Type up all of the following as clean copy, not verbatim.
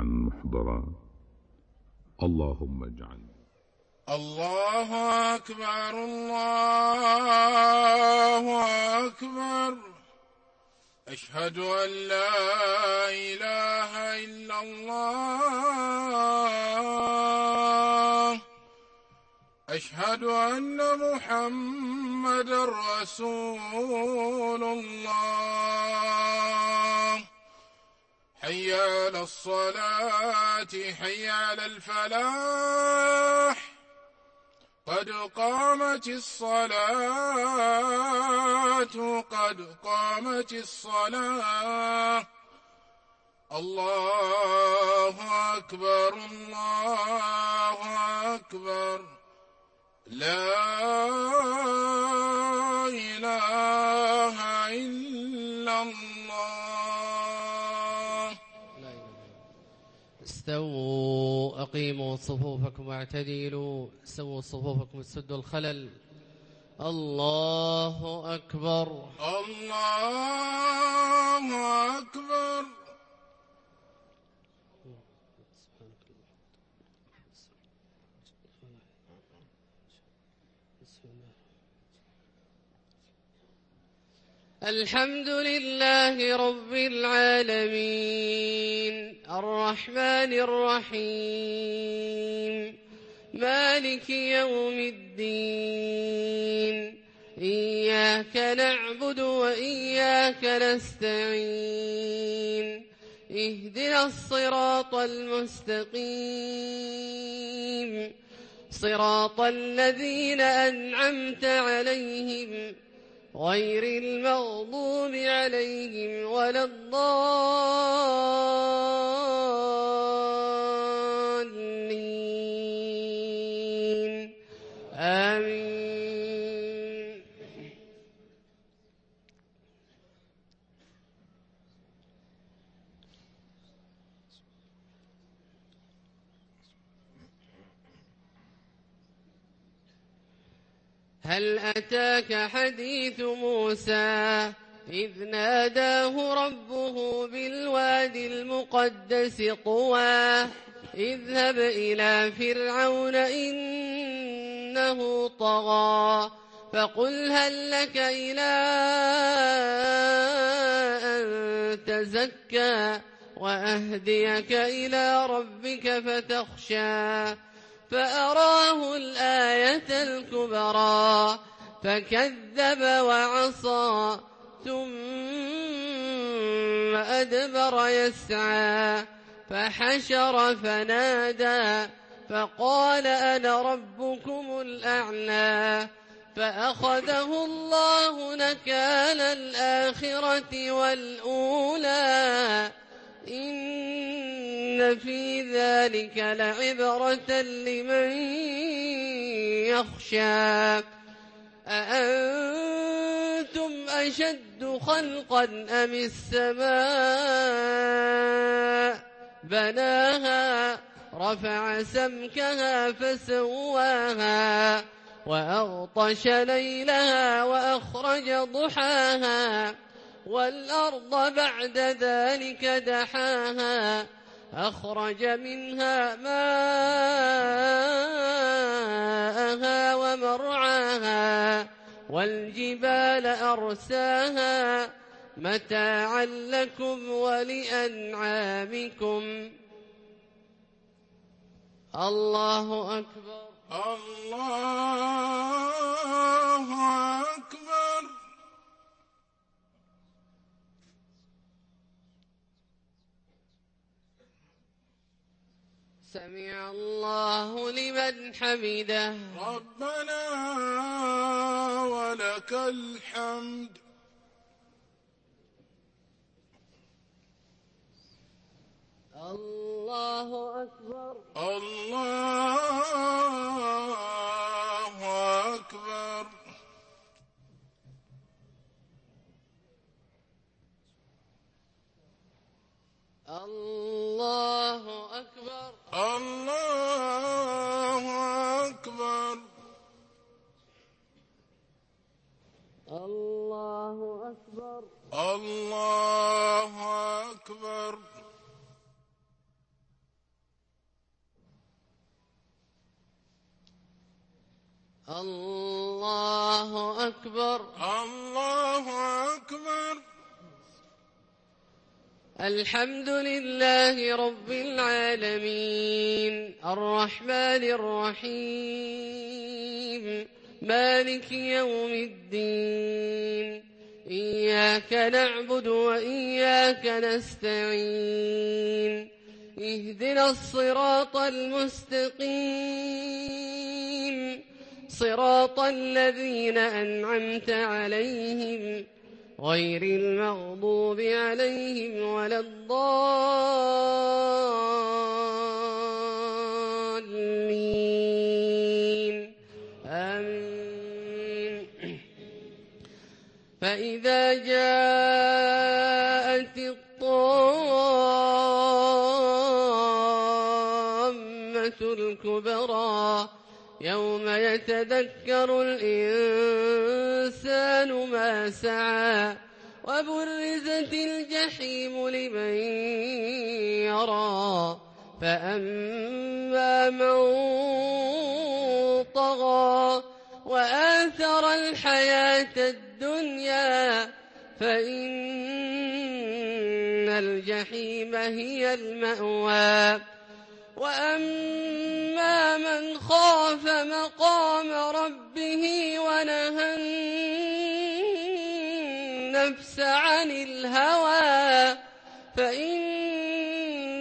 محضرا. اللهم اجعل. الله أكبر الله أكبر. أشهد أن لا إله إلا الله. أشهد أن محمدًا رسول الله. حي على الصلاة حي على الفلاح. قد قامت الصلاة قد قامت الصلاة. الله أكبر الله أكبر. لا إله إلا الله. استووا أقيموا صفوفكم واعتدلوا. سووا صفوفكم سدوا الخلل. الله أكبر الله أكبر. الحمد لله رب العالمين الرحمن الرحيم مالك يوم الدين. إياك نعبد وإياك نستعين. اهدنا الصراط المستقيم صراط الذين أنعمت عليهم غير المغضوب عليهم ولا الضالين. آمين. هل أتاك حديث موسى إذ ناداه ربه بالوادي المقدس طوى اذهب إلى فرعون إنه طغى فقل هل لك إلى أن تزكى وأهديك إلى ربك فتخشى. فأراه الآية الكبرى فكذب وعصى ثم أدبر يسعى فحشر فنادى فقال أنا ربكم الأعلى. فأخذه الله نكال الآخرة والأولى. إن في ذلك لعبرة لمن يخشى. أأنتم أشد خلقا أم السماء بناها رفع سمكها فسواها وأغطش ليلها وأخرج ضحاها والأرض بعد ذلك دحاها أخرج منها ماءها ومرعاها والجبال أرساها متاعا لكم ولأنعامكم. الله أكبر الله أكبر. سمع الله لمن حمده. ربنا ولك الحمد. الله أكبر الله أكبر. الله أكبر الله أكبر. الله أكبر الله أكبر. الله أكبر. الله أكبر. الحمد لله رب العالمين الرحمن الرحيم مالك يوم الدين إياك نعبد وإياك نستعين اهدنا الصراط المستقيم صراط الذين أنعمت عليهم غير المغضوب عليهم ولا الضالين آمين. فإذا جاءت الطامة الكبرى يوم يتذكر الإنسان ما سعى وبرزت الجحيم لمن يرى فأما من طغى وآثر الحياة الدنيا فإن الجحيم هي المأوى وأما من خاف مقام ربه ونهى النفس عن الهوى فإن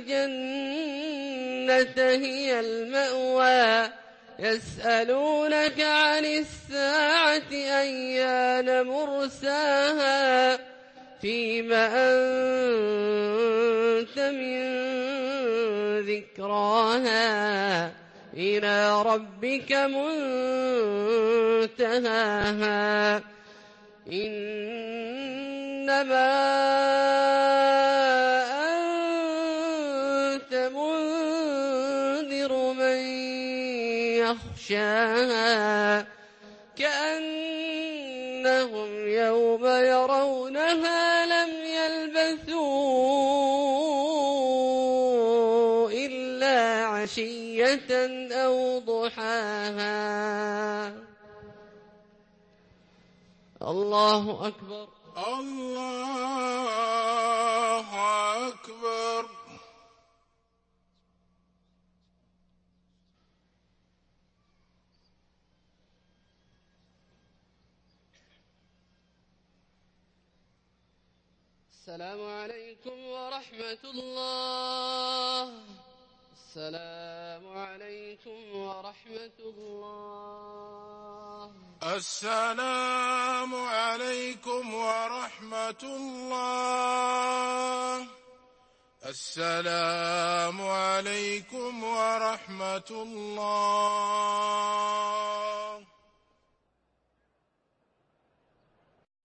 الجنة هي المأوى يسألونك عن الساعة أيان مرساها فيما أنت من ذكراها إلى ربك منتهاها إنما أنت منذر من يخشاها كأنهم يوم يرونها لم يلبثوا إلا عشية أو ضحاها. الله أكبر. الله أكبر. السلام عليكم ورحمة الله. السلام عليكم ورحمة الله. السلام عليكم ورحمة الله. السلام عليكم ورحمة الله.